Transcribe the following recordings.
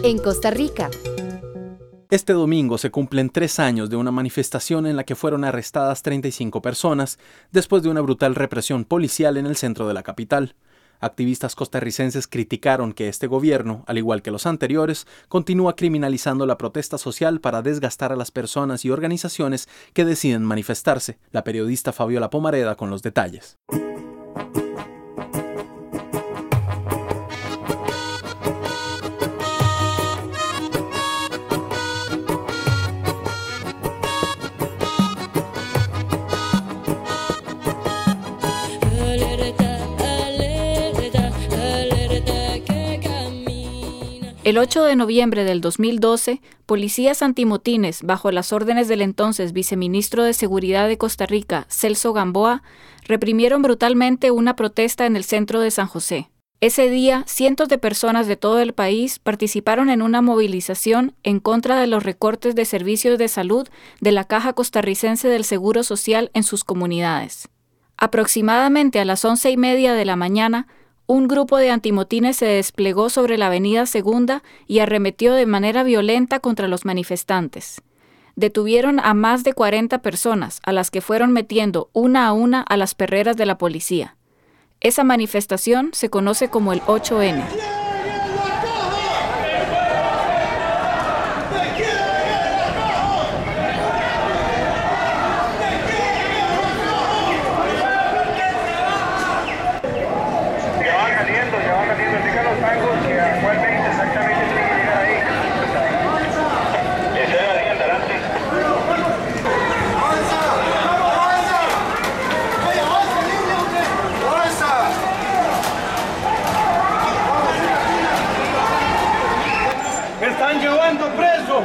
En Costa Rica. Este domingo se cumplen 3 años de una manifestación en la que fueron arrestadas 35 personas después de una brutal represión policial en el centro de la capital. Activistas costarricenses criticaron que este gobierno, al igual que los anteriores, continúa criminalizando la protesta social para desgastar a las personas y organizaciones que deciden manifestarse. La periodista Fabiola Pomareda con los detalles. El 8 de noviembre del 2012, policías antimotines, bajo las órdenes del entonces viceministro de Seguridad de Costa Rica, Celso Gamboa, reprimieron brutalmente una protesta en el centro de San José. Ese día, cientos de personas de todo el país participaron en una movilización en contra de los recortes de servicios de salud de la Caja Costarricense del Seguro Social en sus comunidades. Aproximadamente a las 11:30 de la mañana, un grupo de antimotines se desplegó sobre la avenida Segunda y arremetió de manera violenta contra los manifestantes. Detuvieron a más de 40 personas, a las que fueron metiendo una a una a las perreras de la policía. Esa manifestación se conoce como el 8N. ¡Están llevando preso!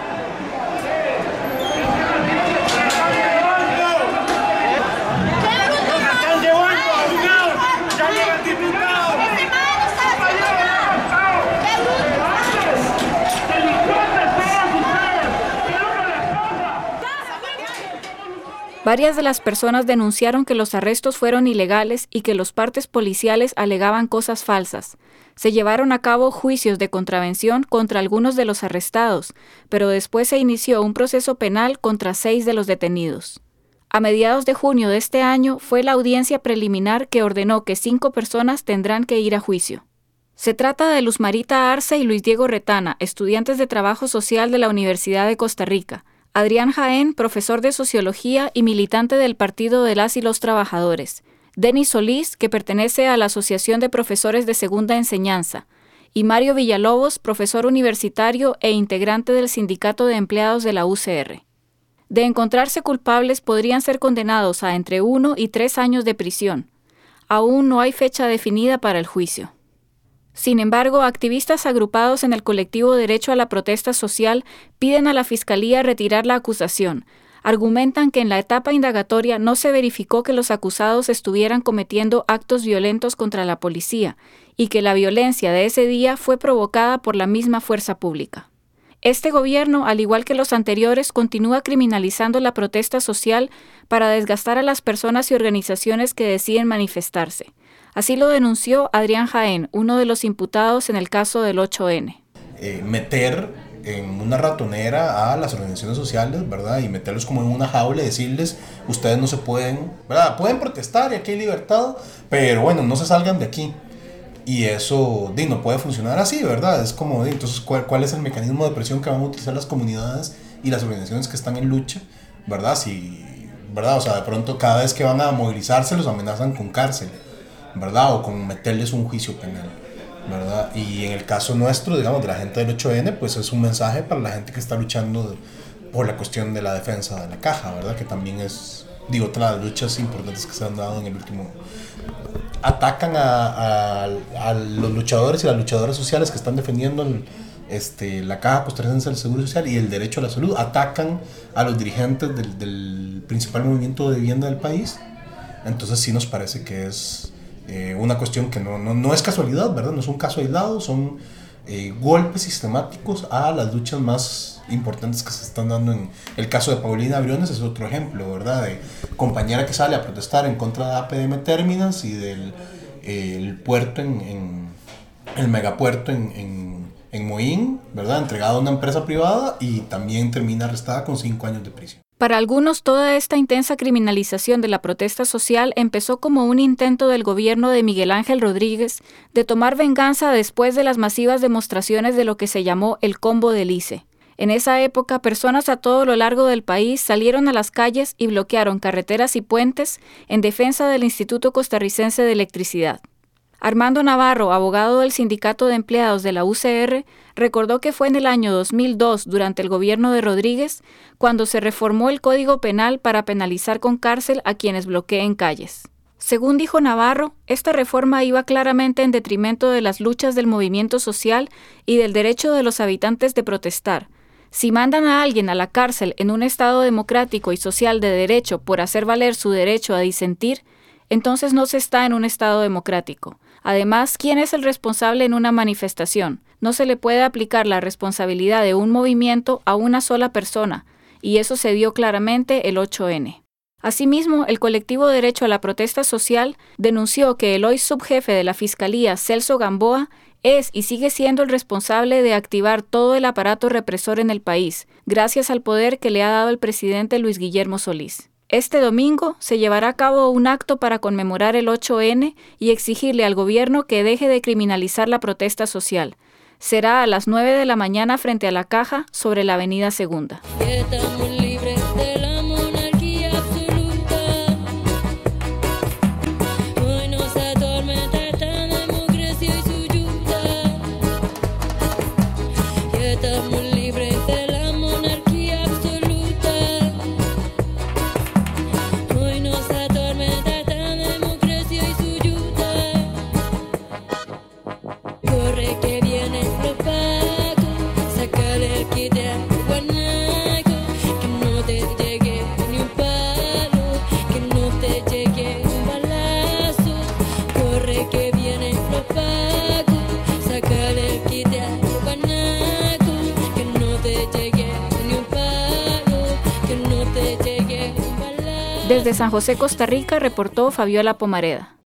Varias de las personas denunciaron que los arrestos fueron ilegales y que los partes policiales alegaban cosas falsas. Se llevaron a cabo juicios de contravención contra algunos de los arrestados, pero después se inició un proceso penal contra 6 de los detenidos. A mediados de junio de este año fue la audiencia preliminar que ordenó que 5 personas tendrán que ir a juicio. Se trata de Luz Marita Arce y Luis Diego Retana, estudiantes de Trabajo Social de la Universidad de Costa Rica. Adrián Jaén, profesor de Sociología y militante del Partido de las y los Trabajadores. Denis Solís, que pertenece a la Asociación de Profesores de Segunda Enseñanza. Y Mario Villalobos, profesor universitario e integrante del Sindicato de Empleados de la UCR. De encontrarse culpables, podrían ser condenados a entre 1 y 3 años de prisión. Aún no hay fecha definida para el juicio. Sin embargo, activistas agrupados en el colectivo Derecho a la Protesta Social piden a la Fiscalía retirar la acusación. Argumentan que en la etapa indagatoria no se verificó que los acusados estuvieran cometiendo actos violentos contra la policía y que la violencia de ese día fue provocada por la misma fuerza pública. Este gobierno, al igual que los anteriores, continúa criminalizando la protesta social para desgastar a las personas y organizaciones que deciden manifestarse. Así lo denunció Adrián Jaén, uno de los imputados en el caso del 8N. Meter en una ratonera a las organizaciones sociales, ¿verdad? Y meterlos como en una jaula y decirles, ustedes no se pueden, ¿verdad? Pueden protestar y aquí hay libertad, pero bueno, no se salgan de aquí. Y eso no puede funcionar así, ¿verdad? Es como, entonces, ¿cuál es el mecanismo de presión que van a utilizar las comunidades y las organizaciones que están en lucha, ¿verdad? ¿Verdad? O sea, de pronto cada vez que van a movilizarse los amenazan con cárcel, ¿verdad? O con meterles un juicio penal, ¿verdad? Y en el caso nuestro, digamos, de la gente del 8N, pues es un mensaje para la gente que está luchando por la cuestión de la defensa de la caja, ¿verdad? Que también es, otra de las luchas importantes que se han dado en el último. Atacan a los luchadores y las luchadoras sociales que están defendiendo la Caja Costarricense del Seguro Social y el derecho a la salud. Atacan a los dirigentes del principal movimiento de vivienda del país. Entonces sí nos parece que es una cuestión que no es casualidad, ¿verdad? No es un caso aislado, son golpes sistemáticos a las luchas más importantes que se están dando. En el caso de Paulina Briones es otro ejemplo, ¿verdad? De compañera que sale a protestar en contra de APM Terminals y del el puerto el megapuerto en en Moín, ¿verdad? Entregada a una empresa privada y también termina arrestada con 5 años de prisión. Para algunos, toda esta intensa criminalización de la protesta social empezó como un intento del gobierno de Miguel Ángel Rodríguez de tomar venganza después de las masivas demostraciones de lo que se llamó el Combo del ICE. En esa época, personas a todo lo largo del país salieron a las calles y bloquearon carreteras y puentes en defensa del Instituto Costarricense de Electricidad. Armando Navarro, abogado del Sindicato de Empleados de la UCR, recordó que fue en el año 2002, durante el gobierno de Rodríguez, cuando se reformó el Código Penal para penalizar con cárcel a quienes bloqueen calles. Según dijo Navarro, esta reforma iba claramente en detrimento de las luchas del movimiento social y del derecho de los habitantes de protestar. Si mandan a alguien a la cárcel en un Estado democrático y social de derecho por hacer valer su derecho a disentir, entonces no se está en un Estado democrático. Además, ¿quién es el responsable en una manifestación? No se le puede aplicar la responsabilidad de un movimiento a una sola persona, y eso se dio claramente el 8N. Asimismo, el colectivo Derecho a la Protesta Social denunció que el hoy subjefe de la Fiscalía, Celso Gamboa, es y sigue siendo el responsable de activar todo el aparato represor en el país, gracias al poder que le ha dado el presidente Luis Guillermo Solís. Este domingo se llevará a cabo un acto para conmemorar el 8N y exigirle al gobierno que deje de criminalizar la protesta social. Será a las 9 de la mañana frente a la Caja sobre la Avenida Segunda. Desde San José, Costa Rica, reportó Fabiola Pomareda.